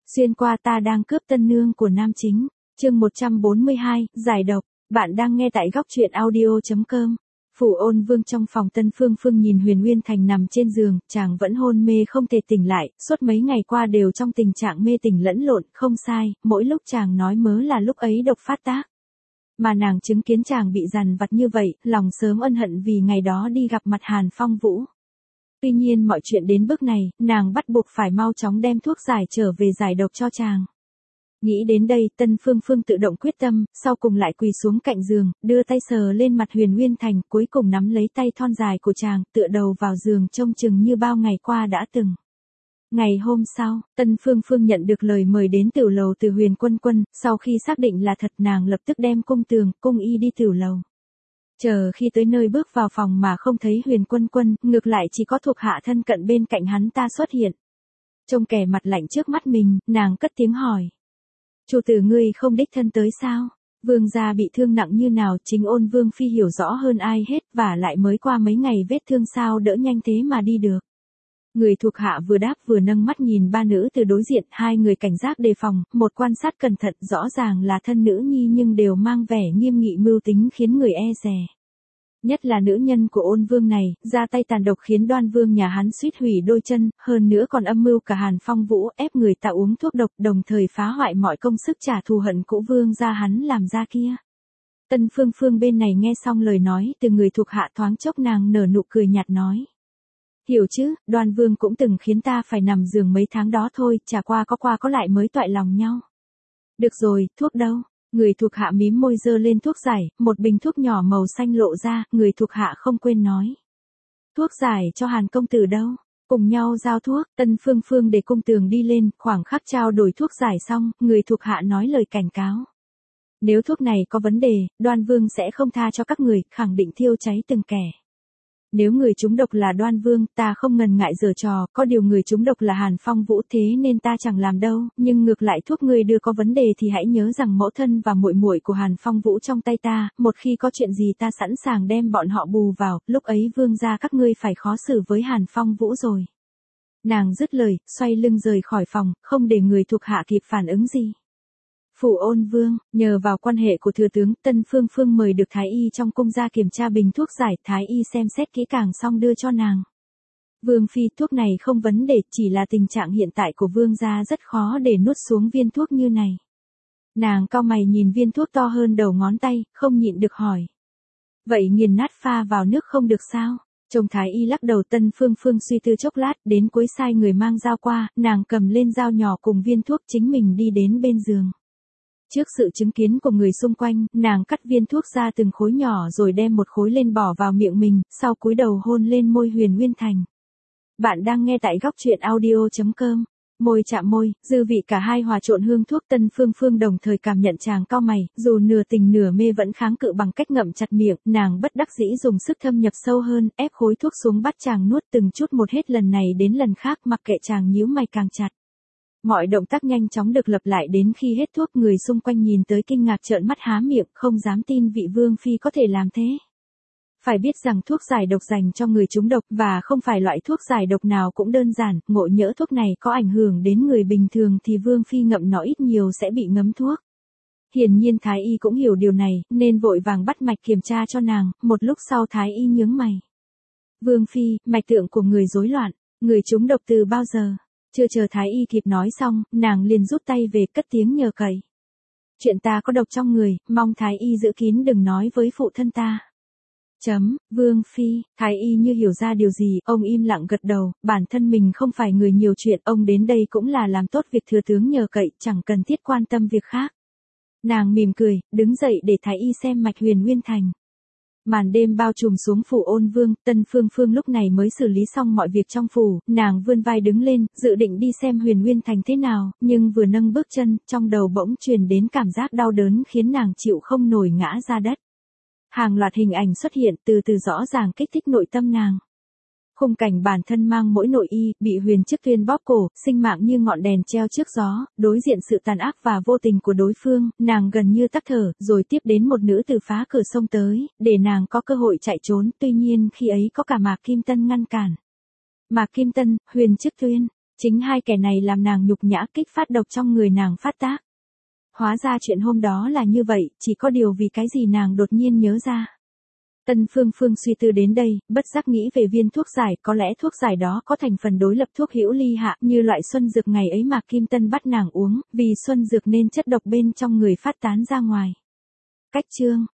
Xuyên qua ta đang cướp tân nương của nam chính. Chương 142, giải độc. Bạn đang nghe tại góc truyện audio.com. Phủ Ôn Vương trong phòng Tân Phương Phương nhìn Huyền Uyên Thành nằm trên giường, chàng vẫn hôn mê không thể tỉnh lại, suốt mấy ngày qua đều trong tình trạng mê tỉnh lẫn lộn, không sai, mỗi lúc chàng nói mớ là lúc ấy độc phát tác. Mà nàng chứng kiến chàng bị dằn vặt như vậy, lòng sớm ân hận vì ngày đó đi gặp mặt Hàn Phong Vũ. Tuy nhiên mọi chuyện đến bước này, nàng bắt buộc phải mau chóng đem thuốc giải trở về giải độc cho chàng. Nghĩ đến đây, Tân Phương Phương tự động quyết tâm, sau cùng lại quỳ xuống cạnh giường, đưa tay sờ lên mặt Huyền Uyên Thành, cuối cùng nắm lấy tay thon dài của chàng, tựa đầu vào giường trông chừng như bao ngày qua đã từng. Ngày hôm sau, Tân Phương Phương nhận được lời mời đến tửu lầu từ Huyền Quân Quân, sau khi xác định là thật nàng lập tức đem cung tường, cung y đi tửu lầu. Chờ khi tới nơi bước vào phòng mà không thấy Huyền Quân Quân, ngược lại chỉ có thuộc hạ thân cận bên cạnh hắn ta xuất hiện. Trông kẻ mặt lạnh trước mắt mình, nàng cất tiếng hỏi. Chủ tử ngươi không đích thân tới sao? Vương gia bị thương nặng như nào, chính Ôn Vương phi hiểu rõ hơn ai hết, và lại mới qua mấy ngày vết thương sao đỡ nhanh thế mà đi được. Người thuộc hạ vừa đáp vừa nâng mắt nhìn ba nữ từ đối diện, hai người cảnh giác đề phòng, một quan sát cẩn thận, rõ ràng là thân nữ nhi nhưng đều mang vẻ nghiêm nghị mưu tính khiến người e dè. Nhất là nữ nhân của Ôn Vương này, ra tay tàn độc khiến Đoan Vương nhà hắn suýt hủy đôi chân, hơn nữa còn âm mưu cả Hàn Phong Vũ, ép người ta uống thuốc độc, đồng thời phá hoại mọi công sức trả thù hận cũ Vương gia hắn làm ra kia. Tân Phương Phương bên này nghe xong lời nói từ người thuộc hạ, thoáng chốc nàng nở nụ cười nhạt nói. Hiểu chứ, Đoan Vương cũng từng khiến ta phải nằm giường mấy tháng đó thôi, chả qua có lại mới toại lòng nhau. Được rồi, thuốc đâu? Người thuộc hạ mím môi giơ lên thuốc giải, một bình thuốc nhỏ màu xanh lộ ra, người thuộc hạ không quên nói. Thuốc giải cho Hàn công tử đâu? Cùng nhau giao thuốc, Tân Phương Phương để cung tường đi lên, khoảng khắc trao đổi thuốc giải xong, người thuộc hạ nói lời cảnh cáo. Nếu thuốc này có vấn đề, Đoan Vương sẽ không tha cho các người, khẳng định thiêu cháy từng kẻ. Nếu người trúng độc là Đoan Vương, ta không ngần ngại giở trò, có điều người trúng độc là Hàn Phong Vũ thế nên ta chẳng làm đâu, nhưng ngược lại thuốc người đưa có vấn đề thì hãy nhớ rằng mẫu thân và muội muội của Hàn Phong Vũ trong tay ta, một khi có chuyện gì ta sẵn sàng đem bọn họ bù vào, lúc ấy Vương gia các ngươi phải khó xử với Hàn Phong Vũ rồi. Nàng dứt lời, xoay lưng rời khỏi phòng, không để người thuộc hạ kịp phản ứng gì. Phủ Ôn Vương, nhờ vào quan hệ của thừa tướng, Tân Phương Phương mời được Thái y trong cung ra kiểm tra bình thuốc giải, Thái y xem xét kỹ càng xong đưa cho nàng. Vương phi, thuốc này không vấn đề, chỉ là tình trạng hiện tại của Vương gia rất khó để nuốt xuống viên thuốc như này. Nàng cau mày nhìn viên thuốc to hơn đầu ngón tay, không nhịn được hỏi. Vậy nghiền nát pha vào nước không được sao? Trông Thái y lắc đầu. Tân Phương Phương suy tư chốc lát, đến cuối sai người mang dao qua, nàng cầm lên dao nhỏ cùng viên thuốc, chính mình đi đến bên giường. Trước sự chứng kiến của người xung quanh, nàng cắt viên thuốc ra từng khối nhỏ rồi đem một khối lên bỏ vào miệng mình, sau cúi đầu hôn lên môi Huyền Uyên Thành. Bạn đang nghe tại góc truyện audio.com. Môi chạm môi, dư vị cả hai hòa trộn hương thuốc. Tân Phương Phương đồng thời cảm nhận chàng cau mày, dù nửa tình nửa mê vẫn kháng cự bằng cách ngậm chặt miệng, nàng bất đắc dĩ dùng sức thâm nhập sâu hơn, ép khối thuốc xuống bắt chàng nuốt từng chút một hết lần này đến lần khác, mặc kệ chàng nhíu mày càng chặt. Mọi động tác nhanh chóng được lặp lại đến khi hết thuốc, người xung quanh nhìn tới kinh ngạc trợn mắt há miệng, không dám tin vị Vương phi có thể làm thế. Phải biết rằng thuốc giải độc dành cho người trúng độc, và không phải loại thuốc giải độc nào cũng đơn giản, ngộ nhỡ thuốc này có ảnh hưởng đến người bình thường thì Vương phi ngậm nó ít nhiều sẽ bị ngấm thuốc. Hiển nhiên Thái y cũng hiểu điều này, nên vội vàng bắt mạch kiểm tra cho nàng, một lúc sau Thái y nhướng mày. Vương phi, mạch tượng của người rối loạn, người trúng độc từ bao giờ? Chưa chờ Thái y kịp nói xong, nàng liền rút tay về, cất tiếng nhờ cậy. Chuyện ta có độc trong người, mong Thái y giữ kín đừng nói với phụ thân ta. Vương phi, Thái y như hiểu ra điều gì, ông im lặng gật đầu, bản thân mình không phải người nhiều chuyện, ông đến đây cũng là làm tốt việc thừa tướng nhờ cậy, chẳng cần thiết quan tâm việc khác. Nàng mỉm cười, đứng dậy để Thái y xem mạch Huyền Uyên Thành. Màn đêm bao trùm xuống phủ Ôn Vương, Tân Phương Phương lúc này mới xử lý xong mọi việc trong phủ, nàng vươn vai đứng lên, dự định đi xem Huyền Uyên Thành thế nào, nhưng vừa nâng bước chân, trong đầu bỗng truyền đến cảm giác đau đớn khiến nàng chịu không nổi ngã ra đất. Hàng loạt hình ảnh xuất hiện, từ từ rõ ràng kích thích nội tâm nàng. Khung cảnh bản thân mang mỗi nội y, bị Huyền Chức Tuyên bóp cổ, sinh mạng như ngọn đèn treo trước gió, đối diện sự tàn ác và vô tình của đối phương, nàng gần như tắc thở, rồi tiếp đến một nữ tử phá cửa sông tới, để nàng có cơ hội chạy trốn, tuy nhiên khi ấy có cả Mạc Kim Tân ngăn cản. Mạc Kim Tân, Huyền Chức Tuyên, Chính hai kẻ này làm nàng nhục nhã, kích phát độc trong người nàng phát tác. Hóa ra chuyện hôm đó là như vậy, chỉ có điều vì cái gì nàng đột nhiên nhớ ra. Tân Phương Phương suy tư đến đây, bất giác nghĩ về viên thuốc giải, có lẽ thuốc giải đó có thành phần đối lập thuốc hữu ly hạ, như loại xuân dược ngày ấy mà Kim Tân bắt nàng uống, vì xuân dược nên chất độc bên trong người phát tán ra ngoài. Cách chương